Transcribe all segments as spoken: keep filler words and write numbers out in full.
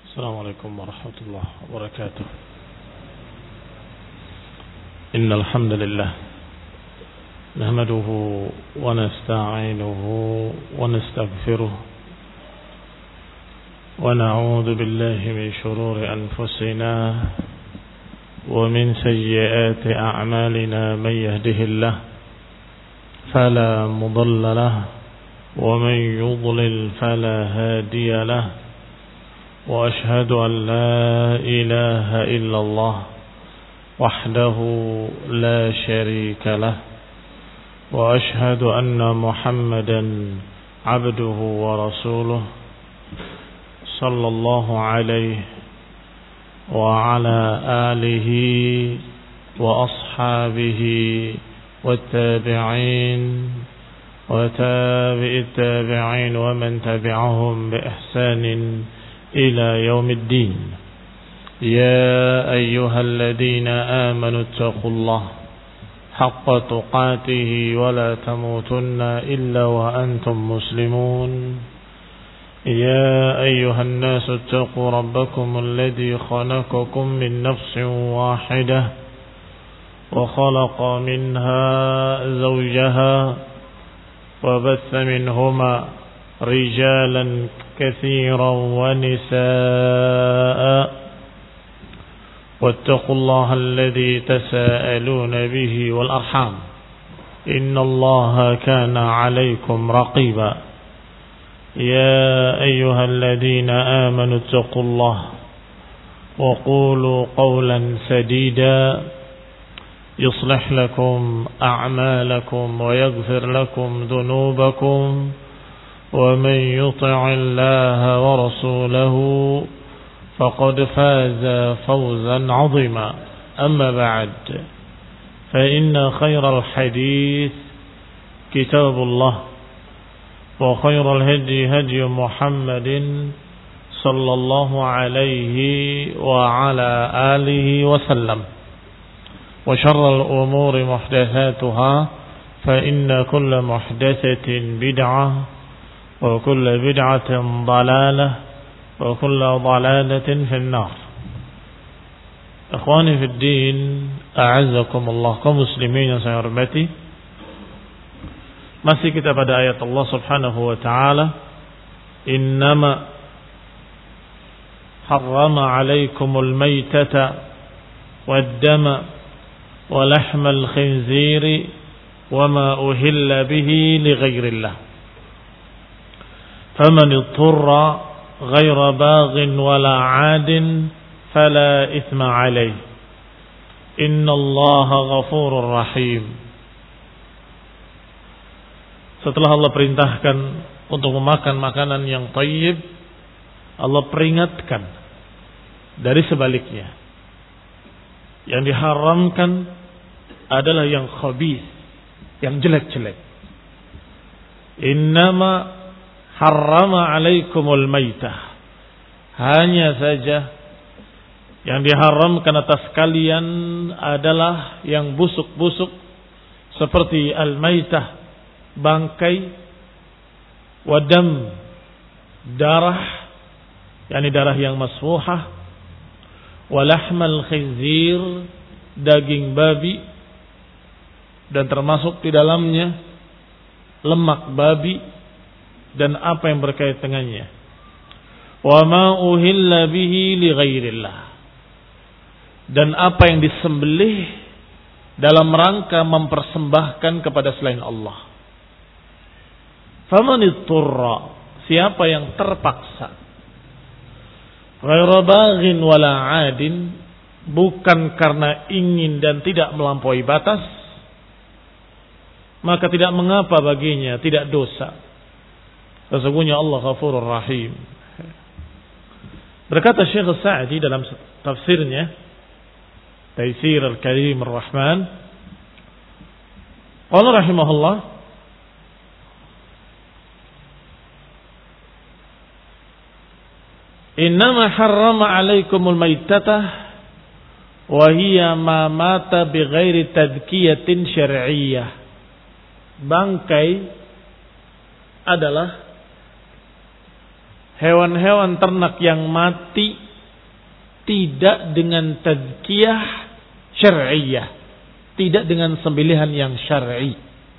Assalamualaikum warahmatullahi wabarakatuh. Innal hamdalillah nahmaduhu wa nasta'inuhu wa nastaghfiruh wa na'udzu billahi min shururi anfusina wa min sayyiati a'malina man yahdihillahu fala mudilla lahu wa man yudlil fala hadiya lahu. وأشهد أن لا إله إلا الله وحده لا شريك له وأشهد أن محمدا عبده ورسوله صلى الله عليه وعلى آله وأصحابه والتابعين وتابع التابعين ومن تبعهم بإحسان إلى يوم الدين. يا أيها الذين آمنوا اتقوا الله حق تقاته ولا تموتن إلا وأنتم مسلمون. يا أيها الناس اتقوا ربكم الذي خلقكم من نفس واحدة وخلق منها زوجها وبث منهما رجالا كثيرا ونساء واتقوا الله الذي تساءلون به والأرحام إن الله كان عليكم رقيبا. يا أيها الذين آمنوا اتقوا الله وقولوا قولا سديدا يصلح لكم أعمالكم ويغفر لكم ذنوبكم ومن يطع الله ورسوله فقد فاز فوزا عظيما. أما بعد فإن خير الحديث كتاب الله وخير الهدي هدي محمد صلى الله عليه وعلى آله وسلم وشر الأمور محدثاتها فإن كل محدثة بدعة وكل بدعة ضلالة وكل ضلالة في النار. Ikhwani fi din, a'azzakumullah, kaum muslimin yang saya hormati. Masih kita pada ayat Allah Subhanahu wa taala, innama harrama 'alaikumul maitata wad-dama wa lahmal khinziri wa ma uhilla bihi li ghairillah. فمن اضطر غير باغ ولا عاد فلا إثم عليه إن الله غفور رحيم. Setelah Allah perintahkan untuk memakan makanan yang thayyib, Allah peringatkan dari sebaliknya. Yang diharamkan adalah yang khabith, yang jelek-jelek. Innama harrama alaikumul maitah, hanya saja yang diharamkan atas kalian adalah yang busuk-busuk seperti al-maitah, bangkai, wadam, darah, yakni darah yang masfuhah, walahmal khinzir, daging babi, dan termasuk di dalamnya lemak babi dan apa yang berkait dengannya. Wa ma uhilla bihi li ghairillah, dan apa yang disembelih dalam rangka mempersembahkan kepada selain Allah. Faman itturra, siapa yang terpaksa, ghairu baghin wala 'adin, bukan karena ingin dan tidak melampaui batas, maka tidak mengapa baginya, tidak dosa. Sesungguhnya Allah Ghafurur Rahim. Berkata Syekh Sa'di dalam tafsirnya Taisir Al-Karim Ar-Rahman, qala rahimahullah, innama harrama 'alaikumul maitata wa hiya ma mata bighairi tadkiyatin syar'iyyah. Bangkai adalah hewan-hewan ternak yang mati tidak dengan tazkiyah syar'iyyah, tidak dengan sembelihan yang syar'i.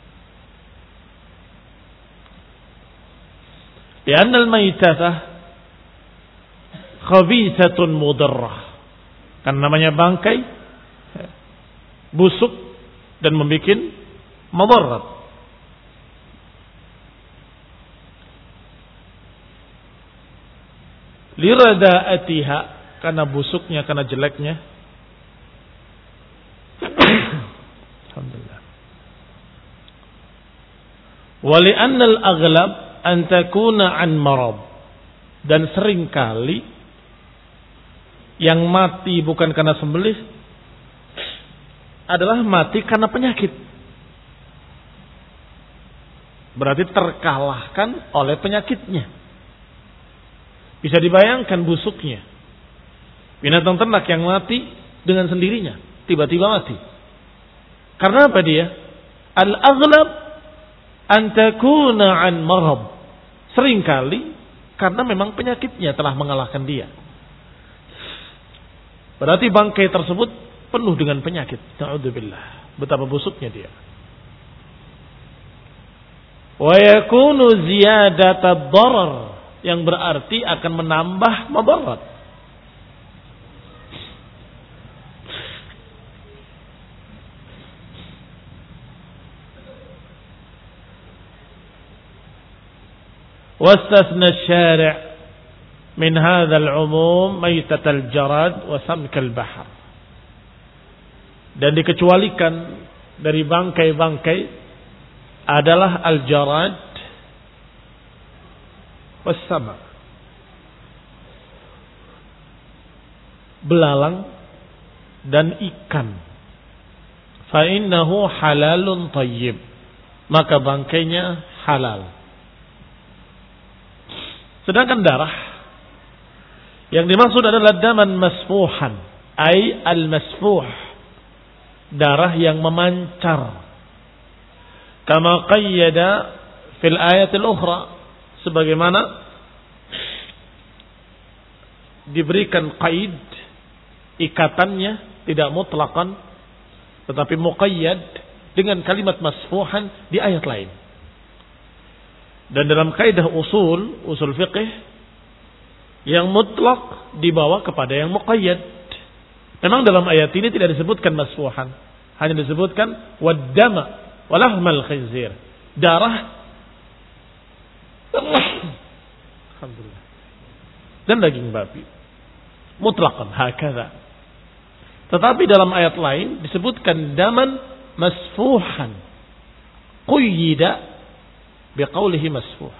Lianna al-maytatah khabithatun mudarrah. Kan namanya bangkai busuk dan membuat madarat. Lirada'atiha, karena busuknya, karena jeleknya. Alhamdulillah. Wa li'anna al-aghlab an takuna an marad. Dan seringkali yang mati bukan karena sembelih adalah mati karena penyakit. Berarti terkalahkan oleh penyakitnya. Bisa dibayangkan busuknya. Binatang ternak yang mati dengan sendirinya, tiba-tiba mati. Karena apa dia? Al-aghlab an takuna an marad. Seringkali karena memang penyakitnya telah mengalahkan dia. Berarti bangkai tersebut penuh dengan penyakit. Na'udzubillah. Betapa busuknya dia. Wa yakunu ziyadata darar, yang berarti akan menambah madarat. واستثنى الشارع من هذا العموم ميتة الجراد وسمك البحر. Dan dikecualikan dari bangkai-bangkai adalah al-jarad was-samak, belalang dan ikan. Fa innahu halalun thayyib, maka bangkainya halal. Sedangkan darah yang dimaksud adalah daman masfuhan, ay al-masfuh, darah yang memancar. Kama qayyada fil ayatil ukhra, sebagaimana diberikan qaid, ikatannya tidak mutlaqan tetapi muqayyad dengan kalimat masfuhan di ayat lain. Dan dalam kaidah usul, usul fiqih, yang mutlak dibawa kepada yang muqayyad. Memang dalam ayat ini tidak disebutkan masfuhan, hanya disebutkan waddama walahmal khinzir, darah alhamdulillah dan daging babi, mutlaqan hakadha. Tetapi dalam ayat lain disebutkan daman masfuhan, quyida biqaulihi masfuh,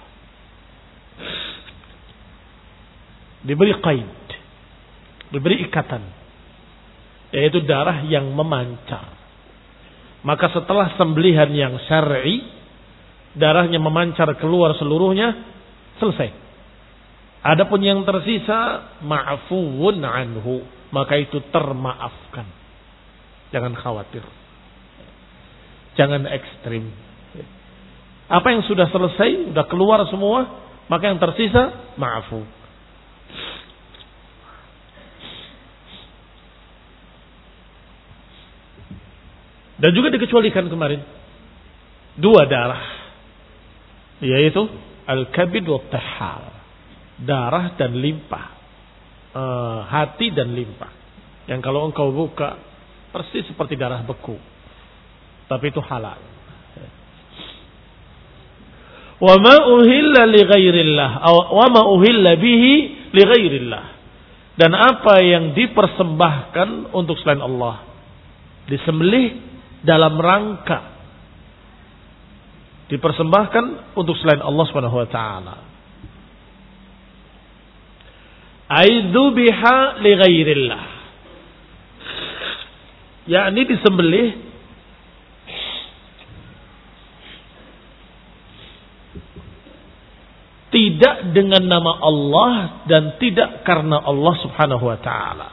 diberi qaid, diberi ikatan, yaitu darah yang memancar. Maka setelah sembelihan yang syar'i, darahnya memancar keluar seluruhnya, selesai. Adapun yang tersisa ma'fuun anhu, maka itu termaafkan. Jangan khawatir, jangan ekstrim. Apa yang sudah selesai, sudah keluar semua, maka yang tersisa ma'fu. Dan juga dikecualikan kemarin dua darah, yaitu al-kabid wa tahal, darah dan limpa, e, hati dan limpa, yang kalau engkau buka persis seperti darah beku, tapi itu halal. Wa ma uhilla li ghairillah, wa ma uhilla bihi li ghairillah, dan apa yang dipersembahkan untuk selain Allah, disembelih dalam rangka dipersembahkan untuk selain Allah Subhanahu wa taala. Aidzubiha li ghairillah, yakni disembelih tidak dengan nama Allah dan tidak karena Allah Subhanahu wa taala.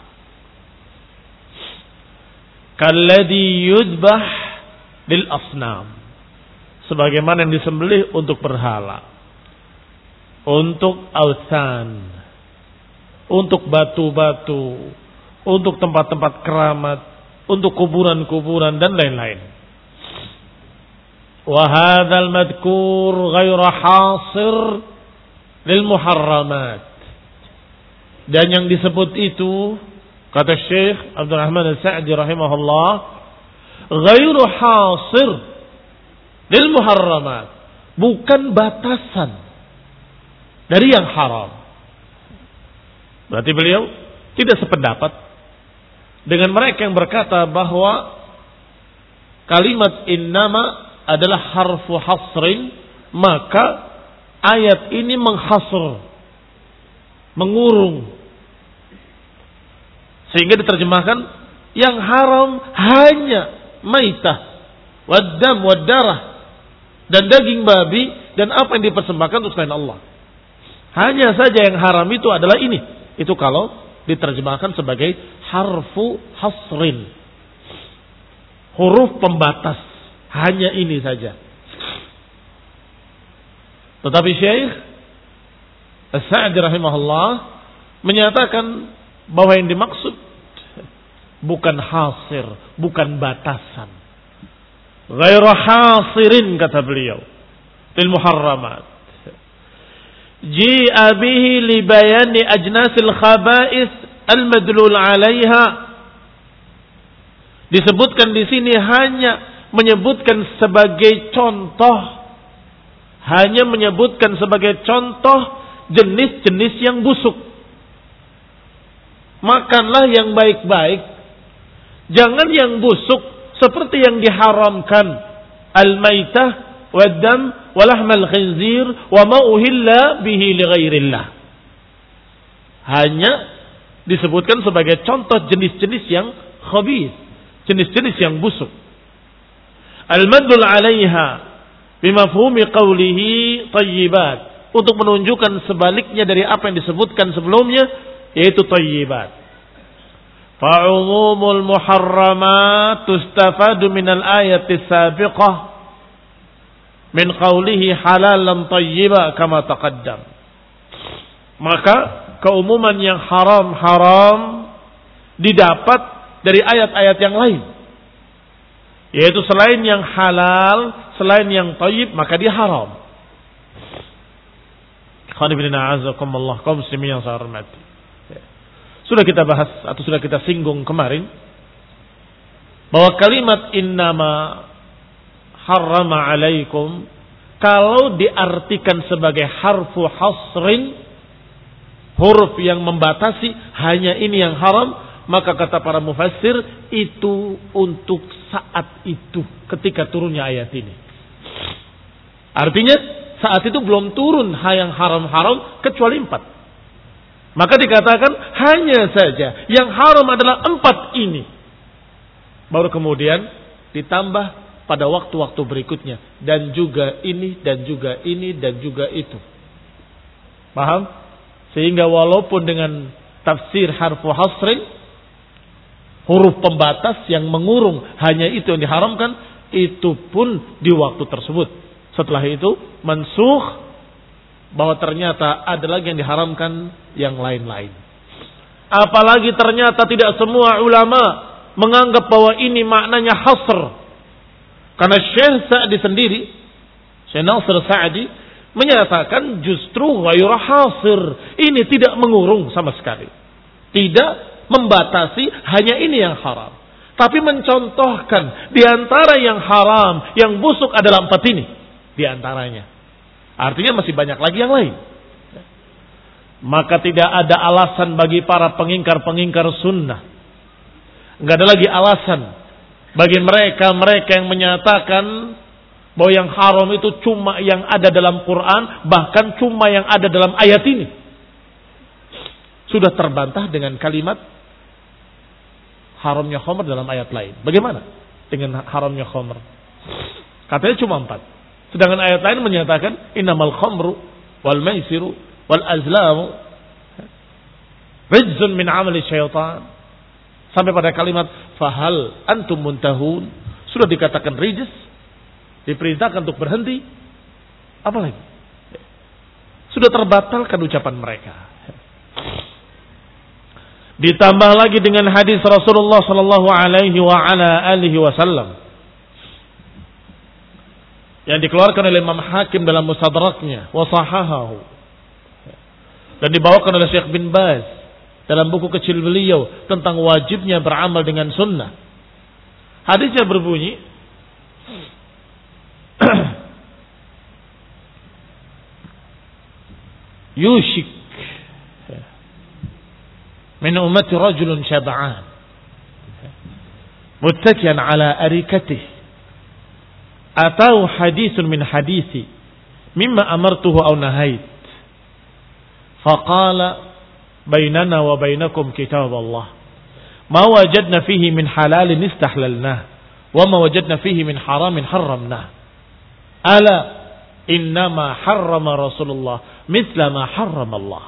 Kalladhi yudbah lil asnam, sebagaimana yang disembelih untuk berhala. untuk authan, untuk batu-batu, untuk tempat-tempat keramat, untuk kuburan-kuburan dan lain-lain. Wa hadzal madhkur ghairu hasir lil muharramat. Dan yang disebut itu, kata Syekh Abdul Rahman As-Sa'di rahimahullah, ghairu hasir lil muharramat, bukan batasan dari yang haram. Berarti beliau tidak sependapat dengan mereka yang berkata bahwa kalimat innama adalah harfu hasrin, maka ayat ini menghasr, mengurung, sehingga diterjemahkan yang haram hanya maitah, waddam, waddarah, dan daging babi, dan apa yang dipersembahkan untuk selain Allah. Hanya saja yang haram itu adalah ini. Itu kalau diterjemahkan sebagai harfu hasrin, huruf pembatas, hanya ini saja. Tetapi Syekh As-Sa'di rahimahullah menyatakan bahwa yang dimaksud bukan hasir, bukan batasan. Ghairu hasirin, kata beliau, lil muharramat. Ji'a bihi li bayani ajnasil khaba'is al-madlul 'alaiha. Disebutkan di sini hanya menyebutkan sebagai contoh, hanya menyebutkan sebagai contoh jenis-jenis yang busuk. Makanlah yang baik-baik, jangan yang busuk seperti yang diharamkan, al-maitah wad-dam wa lahmal khinzir wa ma uhilla bihi li ghairillah. Hanya disebutkan sebagai contoh jenis-jenis yang khabith, jenis-jenis yang busuk. Al-madlul 'alaiha bimafhumi qawlihi tayyibat, untuk menunjukkan sebaliknya dari apa yang disebutkan sebelumnya, yaitu tayyibat. Fa'umumul muharramat tustafadu minal ayati sabiqah min qawlihi halalan tayyiba kama taqaddam. Maka keumuman yang haram-haram didapat dari ayat-ayat yang lain, yaitu selain yang halal, selain yang tayyib, maka dia haram. Qanibina azakumullah, kaum muslimin yang saya hormati. Sudah kita bahas atau sudah kita singgung kemarin bahwa kalimat innama harrama alaikum, kalau diartikan sebagai harfu hasrin, huruf yang membatasi, hanya ini yang haram, maka kata para mufassir itu untuk saat itu ketika turunnya ayat ini. Artinya saat itu belum turun yang haram-haram kecuali empat. Maka dikatakan hanya saja yang haram adalah empat ini. Baru kemudian ditambah pada waktu-waktu berikutnya. Dan juga ini, dan juga ini, dan juga itu. Paham? Sehingga walaupun dengan tafsir harfu hasrin, huruf pembatas yang mengurung hanya itu yang diharamkan, itu pun di waktu tersebut. Setelah itu mansukh, bahwa ternyata ada lagi yang diharamkan yang lain-lain. Apalagi ternyata tidak semua ulama menganggap bahwa ini maknanya hasr. Karena Syekh Sa'di sendiri, Syekh Nasir Sa'di, menyatakan justru ghairu hasir. Ini tidak mengurung sama sekali. Tidak membatasi, hanya ini yang haram. Tapi mencontohkan di antara yang haram, yang busuk adalah empat ini. Di antaranya. Artinya masih banyak lagi yang lain. Maka tidak ada alasan bagi para pengingkar-pengingkar sunnah. Enggak ada lagi alasan bagi mereka-mereka yang menyatakan bahwa yang haram itu cuma yang ada dalam Quran, bahkan cuma yang ada dalam ayat ini. Sudah terbantah dengan kalimat haramnya khamr dalam ayat lain. Bagaimana dengan haramnya khamr? Katanya cuma empat. Sedangkan ayat lain menyatakan innamal khamru wal maisiru wal azlamu rijzun min amali syaitan. Sampai pada kalimat fahal antum muntahun. Sudah dikatakan rijz, diperintahkan untuk berhenti. Apa lagi? sudah terbatalkan ucapan mereka. Ditambah lagi dengan hadis Rasulullah sallallahu alaihi wa ala alihi wasallam yang dikeluarkan oleh Imam Hakim dalam Mustadraknya wa sahahahu, dan dibawakan oleh Syekh bin Baz dalam buku kecil beliau tentang wajibnya beramal dengan sunnah. Hadisnya berbunyi, yushik min ummati rajulun syab'an muttakian ala arikatih atau hadithun min hadithi mimma amartuhu aw nahait faqala bainana wa bainakum kitab Allah ma wajadna fihi min halalin istahlalnah wa ma wajadna fihi min haramin harramnah ala innama harrama Rasulullah mithla ma harrama Allah.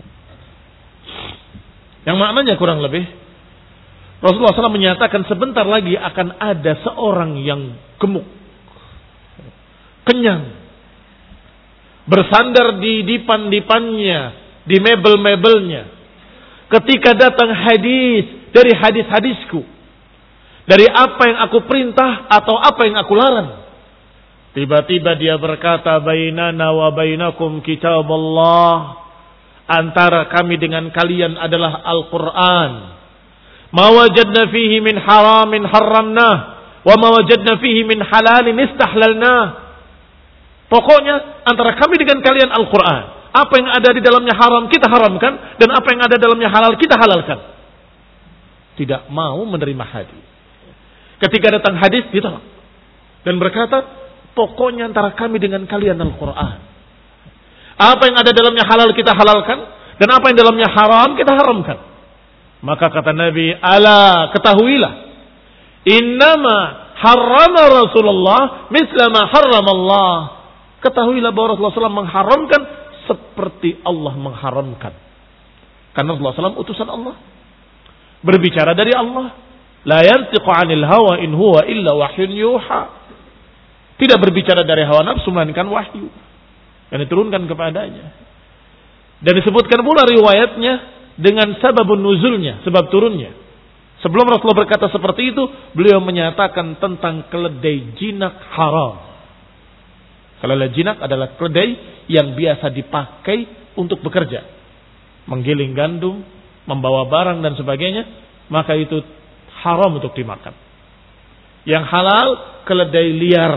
Yang maknanya kurang lebih Rasulullah shallallahu alaihi wasallam menyatakan sebentar lagi akan ada seorang yang gemuk, kenyang, bersandar di dipan-dipannya, di mebel-mebelnya. Ketika datang hadis dari hadis-hadisku, dari apa yang aku perintah atau apa yang aku larang, tiba-tiba dia berkata, bainana wa bainakum kitab Allah, antara kami dengan kalian adalah Al-Quran. Ma wajadna fihi min haramin harramnah, wa ma wajadna fihi min halalin istahlalnah. Pokoknya antara kami dengan kalian Al-Quran. Apa yang ada di dalamnya haram kita haramkan, dan apa yang ada dalamnya halal kita halalkan. Tidak mau menerima hadis. Ketika datang hadis ditolak dan berkata, pokoknya antara kami dengan kalian Al-Quran. Apa yang ada dalamnya halal kita halalkan, dan apa yang dalamnya haram kita haramkan. Maka kata Nabi, ala ketahuilah, innama harrama Rasulullah misla ma harram Allah. Ketahuilah bahwa Rasulullah shallallahu alaihi wasallam mengharamkan seperti Allah mengharamkan. Karena Rasulullah shallallahu alaihi wasallam utusan Allah, berbicara dari Allah. La yantiqu anil hawa in huwa illa wahyun yuha. Tidak berbicara dari hawa nafsu melainkan wahyu yang diturunkan kepadanya. Dan disebutkan pula riwayatnya dengan sababun nuzulnya, sebab turunnya. Sebelum Rasulullah berkata seperti itu, beliau menyatakan tentang keledai jinak haram. Keledai jinak adalah keledai yang biasa dipakai untuk bekerja, menggiling gandum, membawa barang dan sebagainya, maka itu haram untuk dimakan. Yang halal keledai liar.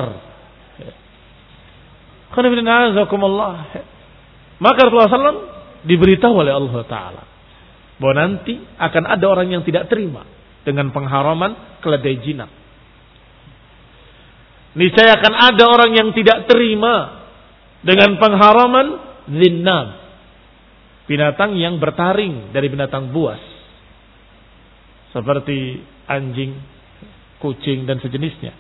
Maka Rasulullah shallallahu alaihi wasallam diberitahu oleh Allah Ta'ala bahwa nanti akan ada orang yang tidak terima dengan pengharaman keledai jinak. Niscaya akan ada orang yang tidak terima dengan pengharaman zinnab, binatang yang bertaring dari binatang buas, seperti anjing, kucing dan sejenisnya.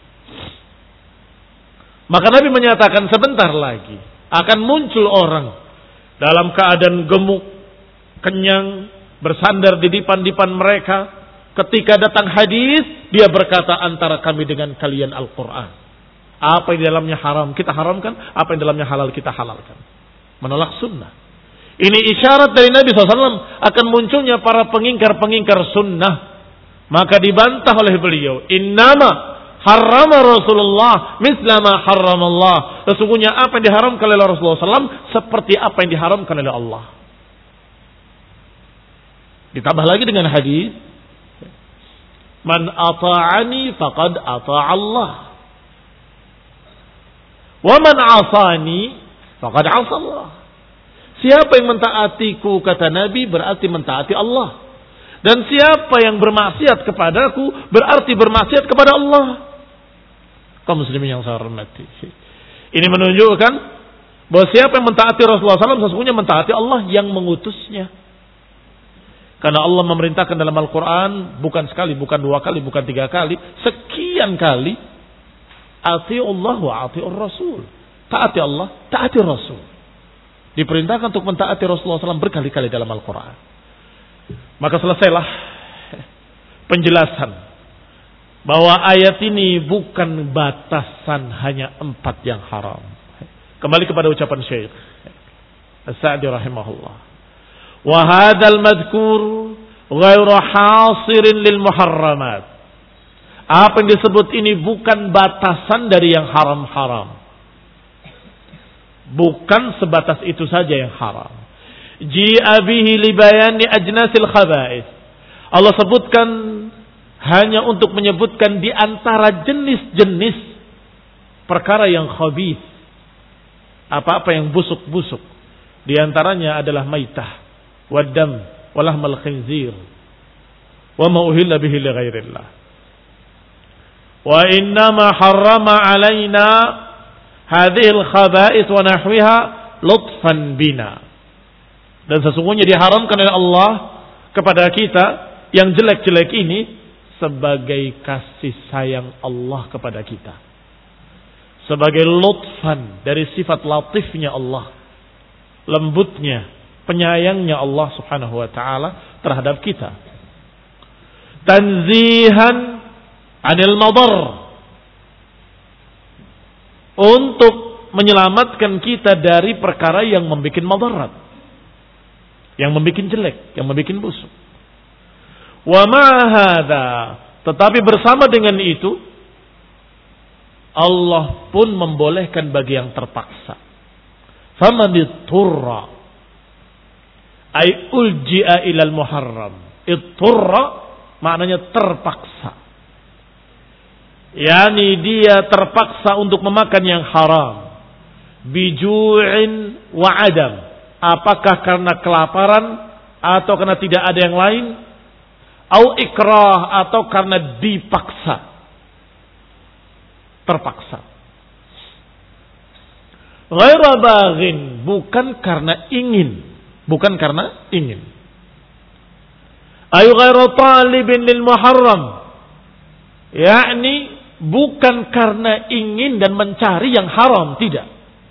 Maka Nabi menyatakan sebentar lagi akan muncul orang dalam keadaan gemuk, kenyang, bersandar di dipan-dipan mereka. Ketika datang hadis, dia berkata antara kami dengan kalian Al-Quran. Apa yang di dalamnya haram kita haramkan, apa yang di dalamnya halal kita halalkan. Menolak sunnah. Ini isyarat dari Nabi shallallahu alaihi wasallam akan munculnya para pengingkar-pengingkar sunnah. Maka dibantah oleh beliau, innama harrama Rasulullah misla ma harrama Allah. Sesungguhnya apa yang diharamkan oleh Rasulullah shallallahu alaihi wasallam seperti apa yang diharamkan oleh Allah. Ditambah lagi dengan hadis, man ata'ani faqad ata'a Allah, wa man 'asani faqad 'asa Allah. Siapa yang mentaatiku, kata Nabi, berarti mentaati Allah. Dan siapa yang bermaksiat kepadaku berarti bermaksiat kepada Allah. Kaum muslimin yang saya hormati, ini menunjukkan bahwa siapa yang mentaati Rasulullah shallallahu alaihi wasallam sesungguhnya mentaati Allah yang mengutusnya. Karena Allah memerintahkan dalam Al-Quran bukan sekali, bukan dua kali, bukan tiga kali, sekian kali, ati'ullah wa ati'ur Rasul. Taati Allah, taati Rasul. Diperintahkan untuk mentaati Rasulullah shallallahu alaihi wasallam berkali-kali dalam Al-Quran. Maka selesailah penjelasan bahwa ayat ini bukan batasan hanya empat yang haram. Kembali kepada ucapan Syekh. As-Sa'di rahimahullah. Wa hadzal madhkur ghairu hasirin lil muharramat. Apa yang disebut ini bukan batasan dari yang haram-haram. Bukan sebatas itu saja yang haram. Ji'a bihi li bayani ajnasil khaba'ith. Allah sebutkan hanya untuk menyebutkan di antara jenis-jenis perkara yang khabith. Apa-apa yang busuk-busuk. Di antaranya adalah maitah, waddam, walahmal khinzir, wa ma uhilla bihi li ghairillah. Wa innama harrama alaina hadhihi al-khaba'ith wa nahwiha lutfan bina. Dan sesungguhnya diharamkan oleh Allah kepada kita yang jelek-jelek ini sebagai kasih sayang Allah kepada kita. Sebagai lutfan dari sifat latifnya Allah. Lembutnya, penyayangnya Allah subhanahu wa ta'ala terhadap kita. Tanzihan anil madar. Untuk menyelamatkan kita dari perkara yang membuat madarat. Yang membuat jelek, yang membuat busuk. Wa ma'ahadha. Tetapi bersama dengan itu, Allah pun membolehkan bagi yang terpaksa. Famanitturra ay ulji'a ilal muharram. Itturra maknanya terpaksa. Yani dia terpaksa untuk memakan yang haram. Biju'in wa adam. Apakah karena kelaparan atau karena tidak ada yang lain? Au ikrah atau karena dipaksa. Terpaksa. Ghaira baghin, bukan karena ingin, bukan karena ingin. Ayu ghaira talibin lil muharram. Yakni bukan karena ingin dan mencari yang haram, tidak.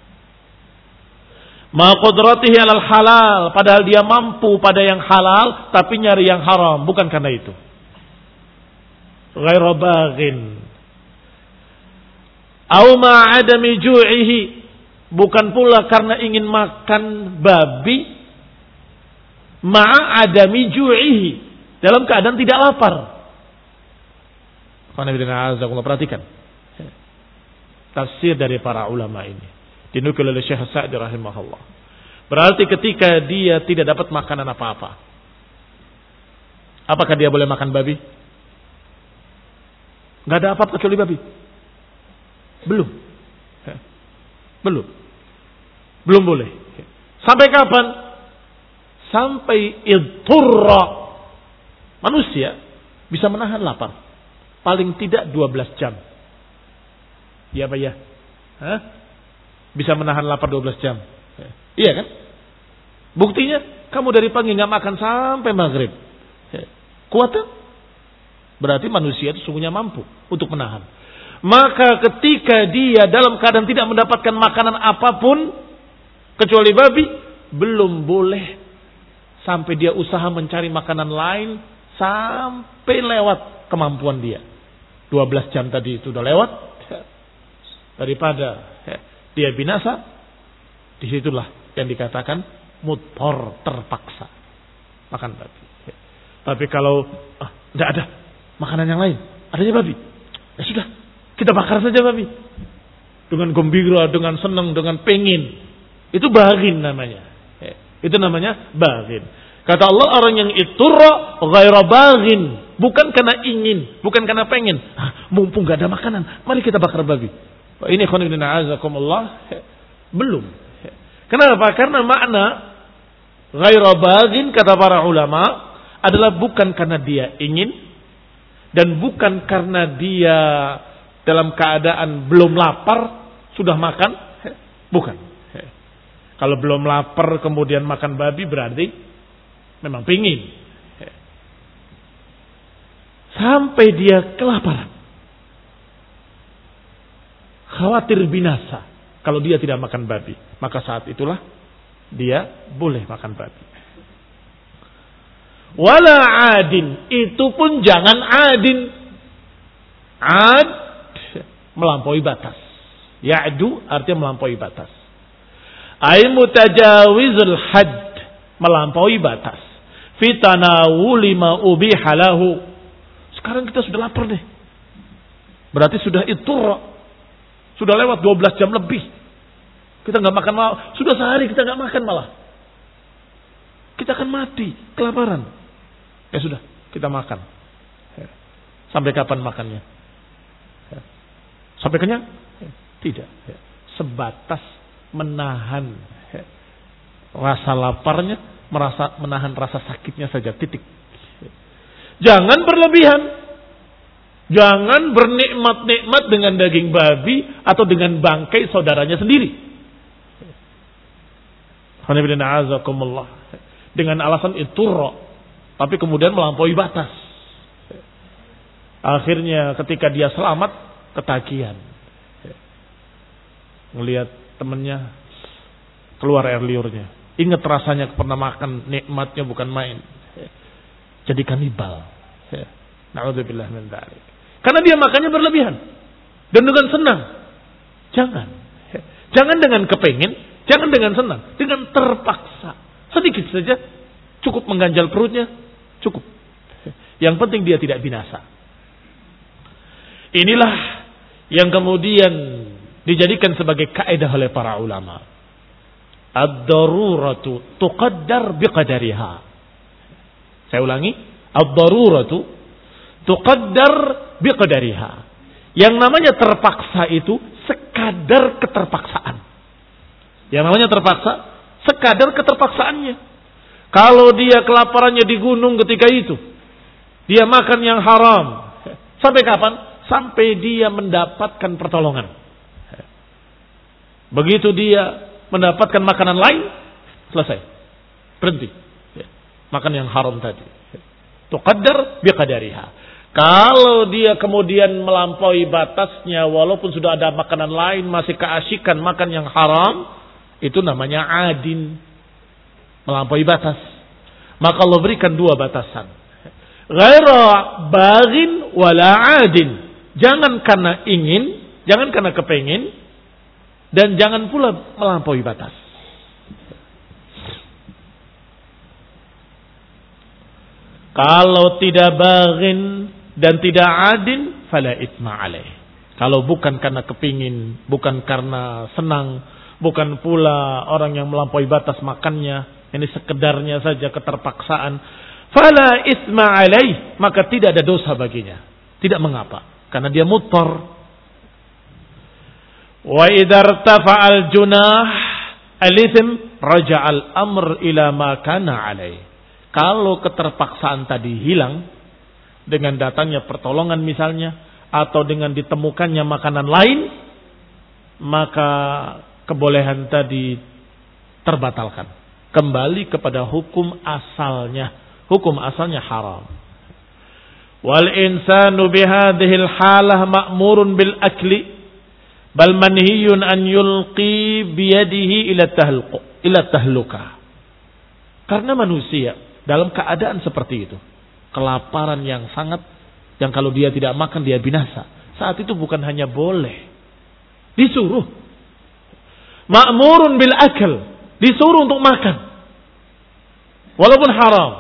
Ma qudratihi alal halal, padahal dia mampu pada yang halal tapi nyari yang haram, bukan karena itu. Ghairu baghin. Au ma adami ju'ihi, bukan pula karena ingin makan babi ma adami ju'ihi, dalam keadaan tidak lapar. Perhatikan tafsir dari para ulama ini, dinukil oleh Syekh Sa'di rahimahullah. Berarti ketika dia tidak dapat makanan apa-apa, apakah dia boleh makan babi? Gak ada apa-apa kecuali babi. Belum. Belum. Belum boleh. Sampai kapan? Sampai idturra. Manusia bisa menahan lapar. Paling tidak dua belas jam. Iya apa ya? Hah? Bisa menahan lapar dua belas jam. Iya kan? Buktinya kamu dari pagi nggak makan sampai maghrib. Kuat tak? Berarti manusia itu sungguhnya mampu untuk menahan. Maka ketika dia dalam keadaan tidak mendapatkan makanan apapun kecuali babi, belum boleh sampai dia usaha mencari makanan lain sampai lewat kemampuan dia. dua belas jam tadi itu udah lewat. Daripada dia binasa, disitulah yang dikatakan mudhar, terpaksa makan babi. Tapi kalau ah, tidak ada makanan yang lain, adanya babi, ya sudah, kita bakar saja babi. Dengan gembira, dengan senang, dengan pengin. Itu baghin namanya. Itu namanya baghin. Kata Allah, orang yang iturra ghaira baghin, bukan karena ingin, bukan karena pengen. Ah, mumpung gak ada makanan, mari kita bakar babi. Ini khonibina azakumullah. Belum. Kenapa? Karena makna ghaira baghin kata para ulama adalah bukan karena dia ingin dan bukan karena dia dalam keadaan belum lapar sudah makan, bukan. Kalau belum lapar kemudian makan babi berarti memang pingin. Sampai dia kelaparan. Khawatir binasa kalau dia tidak makan babi. Maka saat itulah dia boleh makan babi. Wala adin, itu pun jangan adin. Ad melampaui batas. Ya'du artinya melampaui batas. Ai mutajawizul had, melampaui batas. Fi tanawuli ma ubiha lahu. Sekarang kita sudah lapar nih. Berarti sudah itur. Sudah lewat dua belas jam lebih. Kita nggak makan malah. Sudah sehari kita nggak makan malah. Kita akan mati kelaparan. Ya sudah, kita makan. Sampai kapan makannya? Sampai kenyang? Tidak. Sebatas menahan rasa laparnya, merasa menahan rasa sakitnya saja, titik. Jangan berlebihan. Jangan bernikmat-nikmat dengan daging babi atau dengan bangkai saudaranya sendiri. Dengan alasan iturra, tapi kemudian melampaui batas. Akhirnya ketika dia selamat, ketagihan. Ngelihat temannya keluar air liurnya. Ingat rasanya pernah makan, nikmatnya bukan main. Jadi kanibal. Na'udzubillah min dzalik. Karena dia makannya berlebihan dan dengan senang. Jangan. Jangan dengan kepengin, jangan dengan senang, dengan terpaksa. Sedikit saja cukup mengganjal perutnya, cukup. Yang penting dia tidak binasa. Inilah yang kemudian dijadikan sebagai kaidah oleh para ulama. Ad-daruratu tuqaddar biqadariha. Saya ulangi, ad-daruratu tuqaddar biqadariha. Yang namanya terpaksa itu sekadar keterpaksaan. Yang namanya terpaksa sekadar keterpaksaannya. Kalau dia kelaparannya di gunung ketika itu, dia makan yang haram. Sampai kapan? Sampai dia mendapatkan pertolongan. Begitu dia mendapatkan makanan lain, selesai. Berhenti. Makan yang haram tadi. Tuqaddar biqadariha. Kalau dia kemudian melampaui batasnya, walaupun sudah ada makanan lain, masih keasyikan makan yang haram, itu namanya adin. Melampaui batas. Maka Allah berikan dua batasan. Ghaira baghin wala adin. Jangan karena ingin, jangan karena kepengin, dan jangan pula melampaui batas. Kalau tidak baghin dan tidak adin, fala itsma alaih. Kalau bukan karena kepingin, bukan karena senang, bukan pula orang yang melampaui batas makannya, ini sekedarnya saja keterpaksaan, fala itsma alaih, maka tidak ada dosa baginya. Tidak mengapa, karena dia muttar. Wa idza irtafa'al junah al-itsm raja'al amr ila ma kana alaih. Kalau keterpaksaan tadi hilang dengan datangnya pertolongan misalnya, atau dengan ditemukannya makanan lain, maka kebolehan tadi terbatalkan. Kembali kepada hukum asalnya. Hukum asalnya haram. Wal insanu bihadhil halah ma'murun bil akli bal manhiyun an yulqi biyadihi ila tahluq ila tahluka. Karena manusia dalam keadaan seperti itu, kelaparan yang sangat, yang kalau dia tidak makan dia binasa. Saat itu bukan hanya boleh, disuruh. Ma'murun bil akal, disuruh untuk makan walaupun haram.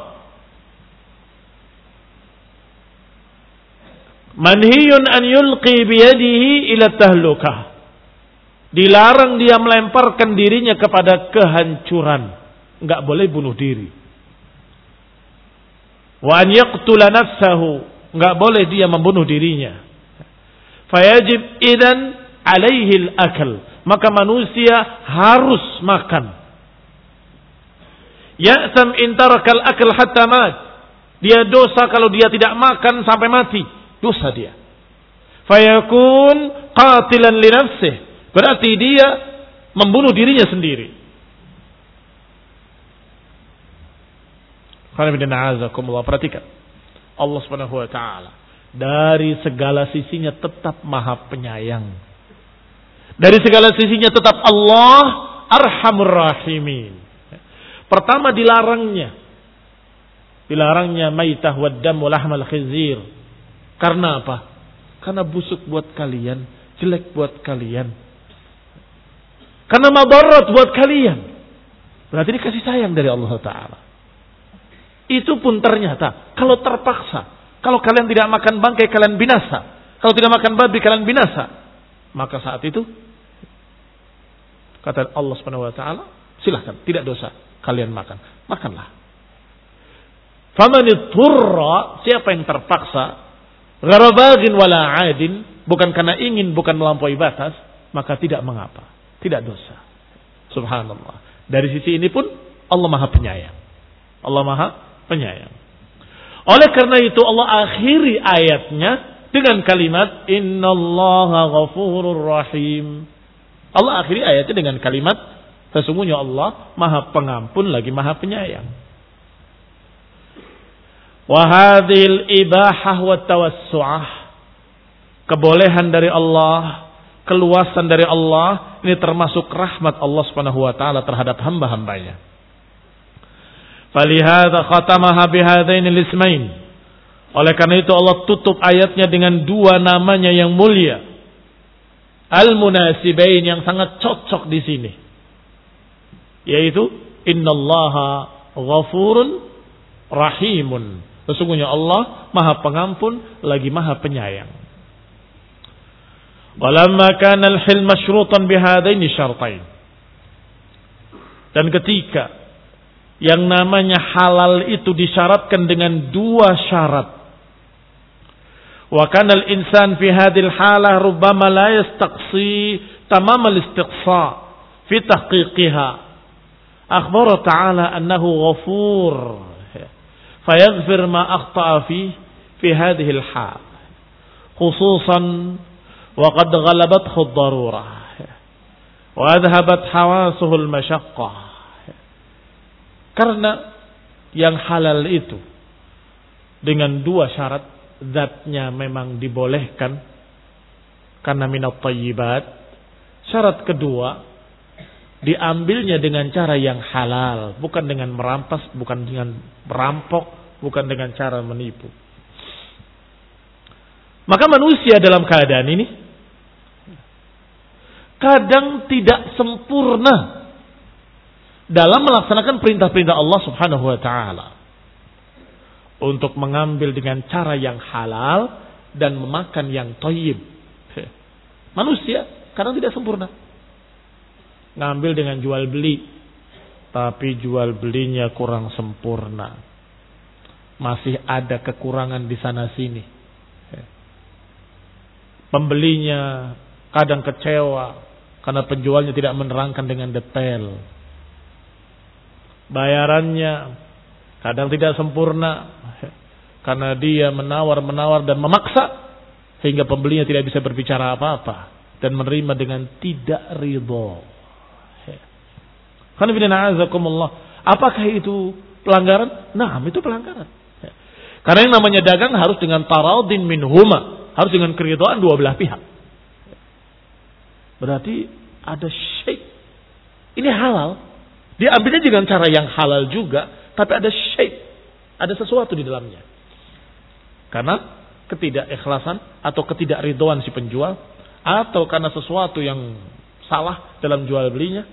Manhiyun an yulqi biyadihi ila tahlukah. Dilarang dia melemparkan dirinya kepada kehancuran. Enggak boleh bunuh diri. Wa an yaqtula nafsahu. Enggak boleh dia membunuh dirinya. Fayajib idan alaihi al-akal. Maka manusia harus makan. Ya'sam in tarakal akal hatta mat. Dia dosa kalau dia tidak makan sampai mati. Dosa dia. Fayakun qatilan li nafsih. Berarti dia membunuh dirinya sendiri. Perhatikan. Allah Subhanahu wa taala dari segala sisinya tetap Maha Penyayang. Dari segala sisinya tetap Allah Arhamur Rahimin. Pertama dilarangnya. Dilarangnya maitah wad dam wa lahmal khizir. Karena apa? Karena busuk buat kalian, jelek buat kalian. Karena madarat buat kalian. Berarti ini kasih sayang dari Allah Ta'ala. Itu pun ternyata, kalau terpaksa, kalau kalian tidak makan bangkai, kalian binasa. Kalau tidak makan babi, kalian binasa. Maka saat itu, kata Allah Subhanahu Wa Ta'ala, silahkan, tidak dosa kalian makan. Makanlah. Famanitturra, siapa yang terpaksa, gharabagin wala adin, bukan karena ingin, bukan melampaui batas, maka tidak mengapa, tidak dosa. Subhanallah. Dari sisi ini pun Allah Maha Penyayang. Allah Maha Penyayang. Oleh karena itu Allah akhiri ayatnya dengan kalimat Innallaha ghafurur rahim. Allah akhiri ayatnya dengan kalimat sesungguhnya Allah Maha Pengampun lagi Maha Penyayang. Wa hadhil ibahah wa tawassu'ah, kebolehan dari Allah, keluasan dari Allah, ini termasuk rahmat Allah Subhanahu wa taala terhadap hamba-hambanya. Falihadza khatamaha bihadainil ismain. Oleh karena itu Allah tutup ayatnya dengan dua namanya yang mulia. Al-munasibain, yang sangat cocok di sini. Yaitu innallaha ghafurun rahimun. Sesungguhnya Allah Maha Pengampun lagi Maha Penyayang. Walamma kana al-hilm masyrutan bihadaini syartain. Dan ketika yang namanya halal itu disyaratkan dengan dua syarat. Wa kana al-insan fi hadhil halah rubbama la yastaqsi tamam al-istiqsa fi tahqiqiha. Akhbara ta'ala annahu ghafur fayaghfir ma akhta'a fi fi hadhihi al-hal. Khususan وقد غلبته الضرورة وأذهبت حواسه المشقة. Karena yang halal itu dengan dua syarat, zatnya memang dibolehkan karena minat thayyibat. Syarat kedua, diambilnya dengan cara yang halal, bukan dengan merampas, bukan dengan merampok, bukan dengan cara menipu. Maka manusia dalam keadaan ini kadang tidak sempurna dalam melaksanakan perintah-perintah Allah Subhanahu wa taala untuk mengambil dengan cara yang halal dan memakan yang thayyib. Manusia kadang tidak sempurna. Ngambil dengan jual beli, tapi jual belinya kurang sempurna. Masih ada kekurangan di sana sini. Pembelinya kadang kecewa karena penjualnya tidak menerangkan dengan detail. Bayarannya kadang tidak sempurna karena dia menawar-menawar dan memaksa sehingga pembelinya tidak bisa berbicara apa-apa dan menerima dengan tidak ridho. Apakah itu pelanggaran? Nah, itu pelanggaran. Karena yang namanya dagang harus dengan taradin minhuma, harus dengan keridhaan dua belah pihak. Berarti ada syai'. Ini halal. Diambilnya dengan cara yang halal juga, tapi ada syai'. Ada sesuatu di dalamnya. Karena ketidakikhlasan atau ketidakridhoan si penjual, atau karena sesuatu yang salah dalam jual belinya,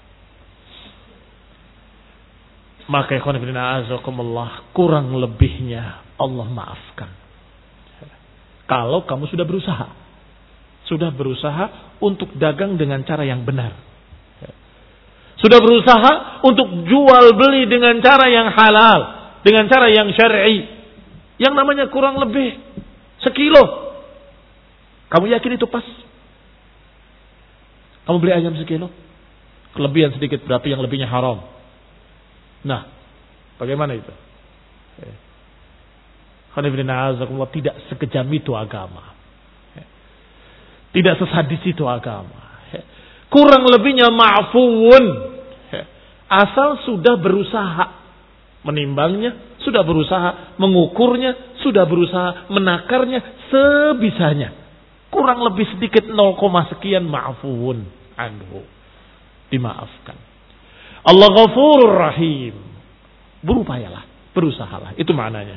maka ikhwan fillah azakumullah, kurang lebihnya Allah maafkan. Kalau kamu sudah berusaha, sudah berusaha untuk dagang dengan cara yang benar, sudah berusaha untuk jual beli dengan cara yang halal, dengan cara yang syar'i, yang namanya kurang lebih sekilo, kamu yakin itu pas? Kamu beli ayam sekilo, kelebihan sedikit berarti yang lebihnya haram. Nah, bagaimana itu? Tidak sekejam itu agama. Tidak sesadis itu agama. Kurang lebihnya ma'fuun. Asal sudah berusaha menimbangnya, sudah berusaha mengukurnya, sudah berusaha menakarnya sebisanya. Kurang lebih sedikit nol, sekian ma'fuun anhu. Dimaafkan. Allah Ghafurur Rahim. Berupayalah, berusahalah. Itu maknanya.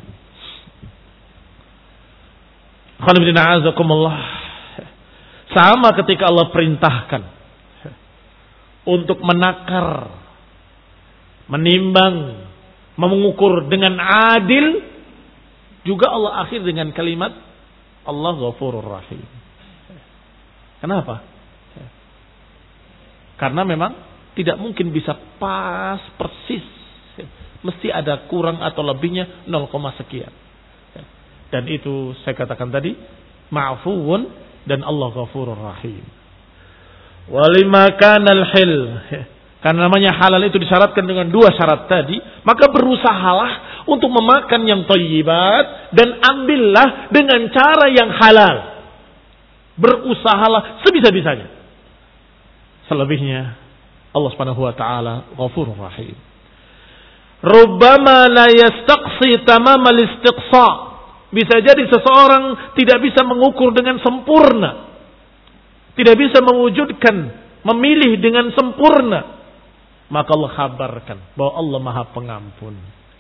Sama ketika Allah perintahkan untuk menakar, menimbang, mengukur dengan adil, juga Allah akhir dengan kalimat Allah Ghafurur Rahim. Kenapa? Karena memang tidak mungkin bisa pas persis. Mesti ada kurang atau lebihnya nol, sekian. Dan itu saya katakan tadi, ma'fuun dan Allah Ghafurur Rahim. Walima kanal hil. Karena namanya halal itu disyaratkan dengan dua syarat tadi, maka berusahalah untuk memakan yang thayyibat dan ambillah dengan cara yang halal. Berusahalah sebisa-bisanya. Selebihnya Allah Subhanahu wa taala Ghafurur Rahim. Rubbama la yastaqsi tamamal istiqsa. Bisa jadi seseorang tidak bisa mengukur dengan sempurna. Tidak bisa mewujudkan, memilih dengan sempurna. Maka Allah kabarkan bahwa Allah Maha Pengampun.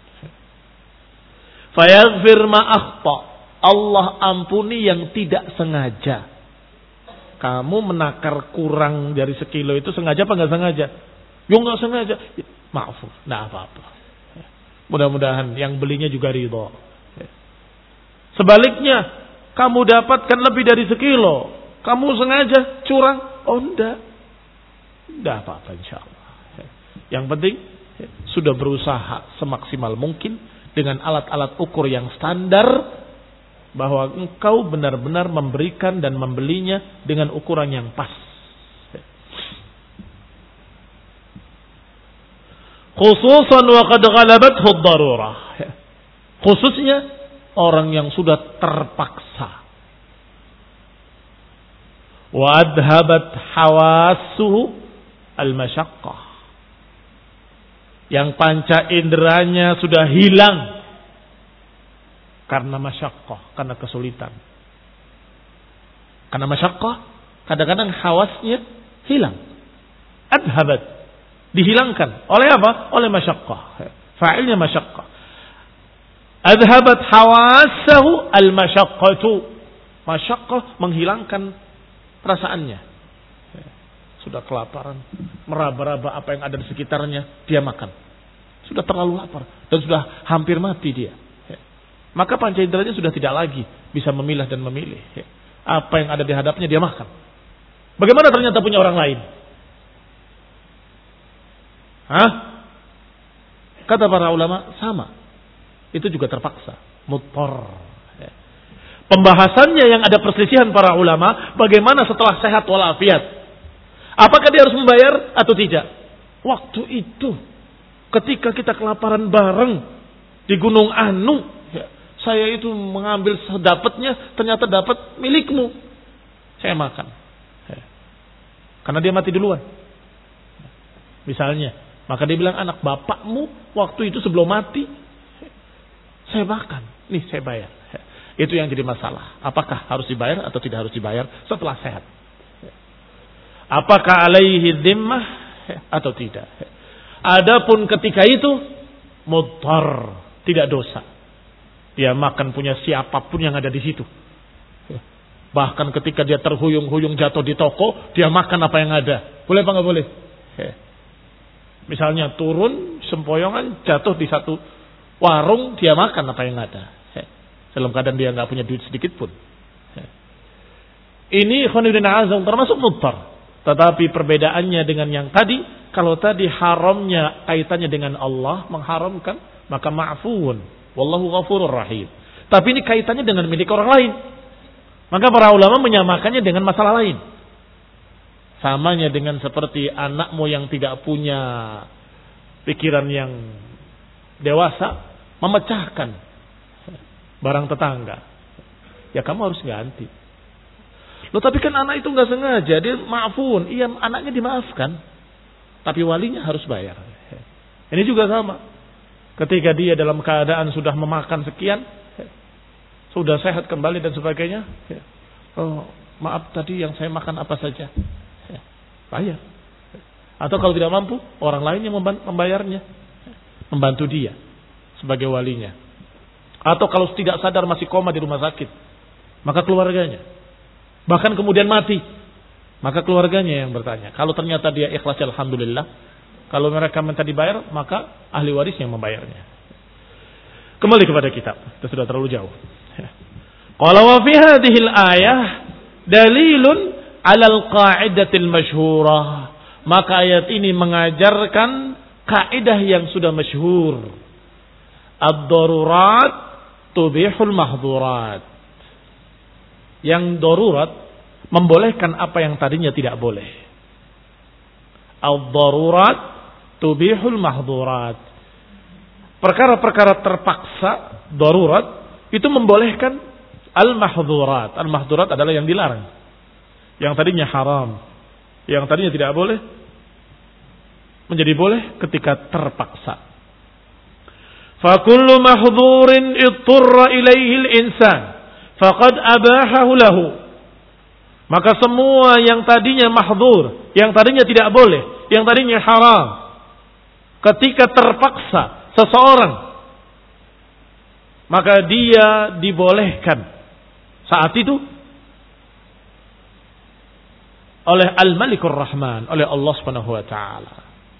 Fayaghfir ma akhta. Allah ampuni yang tidak sengaja. Kamu menakar kurang dari sekilo itu sengaja apa enggak sengaja? Ya enggak sengaja. Maaf, enggak apa-apa. Mudah-mudahan yang belinya juga ridho. Sebaliknya, kamu dapatkan lebih dari sekilo. Kamu sengaja curang. Oh enggak. Enggak apa-apa insyaallah. Yang penting sudah berusaha semaksimal mungkin dengan alat-alat ukur yang standar, bahwa engkau benar-benar memberikan dan membelinya dengan ukuran yang pas. Khususan wa qad ghalabathu ad-darurah. Khususnya orang yang sudah terpaksa. Wa adhabat hawassuhu al-masyaqqah. Yang panca inderanya sudah hilang karena masyaqqah, karena kesulitan. Karena masyaqqah, kadang-kadang hawasnya hilang. Adhabat, dihilangkan. Oleh apa? Oleh masyaqqah. Fa'ilnya masyaqqah. Adhabat hawasahu al-masyaqqatu. Masyaqqah menghilangkan perasaannya. Sudah kelaparan, meraba-raba apa yang ada di sekitarnya, dia makan. Sudah terlalu lapar dan sudah hampir mati dia. Maka panca inderanya sudah tidak lagi bisa memilah dan memilih. Apa yang ada di hadapnya dia makan. Bagaimana ternyata punya orang lain? Hah? Kata para ulama sama. Itu juga terpaksa, muttar. Pembahasannya yang ada perselisihan para ulama, bagaimana setelah sehat walafiat? Apakah dia harus membayar atau tidak? Waktu itu, ketika kita kelaparan bareng di Gunung Anu, ya, saya itu mengambil sedapatnya, ternyata dapat milikmu. Saya makan. Ya. Karena dia mati duluan. Misalnya, maka dia bilang, anak bapakmu waktu itu sebelum mati, saya makan. Nih, saya bayar. Ya. Itu yang jadi masalah. Apakah harus dibayar atau tidak harus dibayar setelah sehat? Apakah alaihi dhimmah atau tidak? Adapun ketika itu mudhar, tidak dosa. Dia makan punya siapapun yang ada di situ. Bahkan ketika dia terhuyung-huyung jatuh di toko, dia makan apa yang ada. Boleh apa enggak boleh? Misalnya turun sempoyongan jatuh di satu warung, dia makan apa yang ada. Dalam keadaan dia enggak punya duit sedikit pun. Ini khonibin azam termasuk mudhar. Tetapi perbedaannya dengan yang tadi, kalau tadi haramnya kaitannya dengan Allah, mengharamkan, maka ma'fuun. Wallahu ghafurur rahim. Tapi ini kaitannya dengan milik orang lain. Maka para ulama menyamakannya dengan masalah lain. Samanya dengan seperti anakmu yang tidak punya pikiran yang dewasa, memecahkan barang tetangga. Ya kamu harus ganti. Loh tapi kan anak itu nggak sengaja, dia ma'fun, iya anaknya dimaafkan, tapi walinya harus bayar. Ini juga sama. Ketika dia dalam keadaan sudah memakan sekian, sudah sehat kembali dan sebagainya, oh maaf tadi yang saya makan apa saja, bayar. Atau kalau tidak mampu, orang lain yang membayarnya, membantu dia sebagai walinya. Atau kalau tidak sadar masih koma di rumah sakit, maka keluarganya. Bahkan kemudian mati. Maka keluarganya yang bertanya. Kalau ternyata dia ikhlas, alhamdulillah. Kalau mereka minta dibayar, maka ahli warisnya membayarnya. Kembali kepada kitab. Kita sudah terlalu jauh. Qala wa fi hadhihi al-ayah dalilun 'ala al-qa'idatil masyhurah. Maka ayat ini mengajarkan kaidah yang sudah masyhur. Ad-darurat tubihul mahdhurat. Yang darurat membolehkan apa yang tadinya tidak boleh. Ad-darurat tubihul mahdhurat. Perkara-perkara terpaksa, darurat, itu membolehkan al-mahdhurat. Al-mahdhurat adalah yang dilarang. Yang tadinya haram, yang tadinya tidak boleh, menjadi boleh ketika terpaksa. Fa kullu mahdhurin itturra ilaihi al-insan faqad abahahu lahu. Maka semua yang tadinya mahdhur, yang tadinya tidak boleh, yang tadinya haram, ketika terpaksa seseorang, maka dia dibolehkan saat itu oleh Al-Malikur Rahman, oleh Allah Subhanahu wa taala.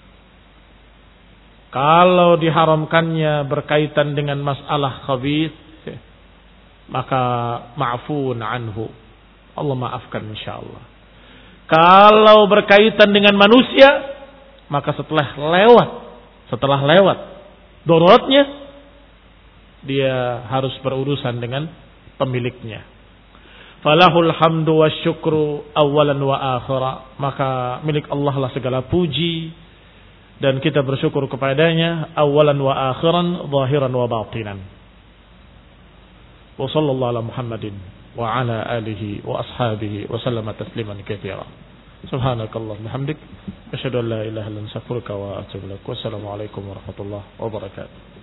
Kalau diharamkannya berkaitan dengan masalah khabith, maka ma'fun anhu. Allah maafkan insyaallah. Kalau berkaitan dengan manusia, maka setelah lewat, setelah lewat daruratnya, dia harus berurusan dengan pemiliknya. Falahul hamdu wasyukru awalan wa akhira. Maka milik Allah lah segala puji dan kita bersyukur kepadanya awalan wa akhiran, zahiran wa batinan. Wa sallallahu ala Muhammadin wa ala alihi wa ashabihi wa sallama tasliman katsira. Subhanakallahumma hamdik asyhadu an la ilaha illa anta astaghfiruka wa atubu ilaik. Wassalamu alaikum warahmatullahi wabarakatuh.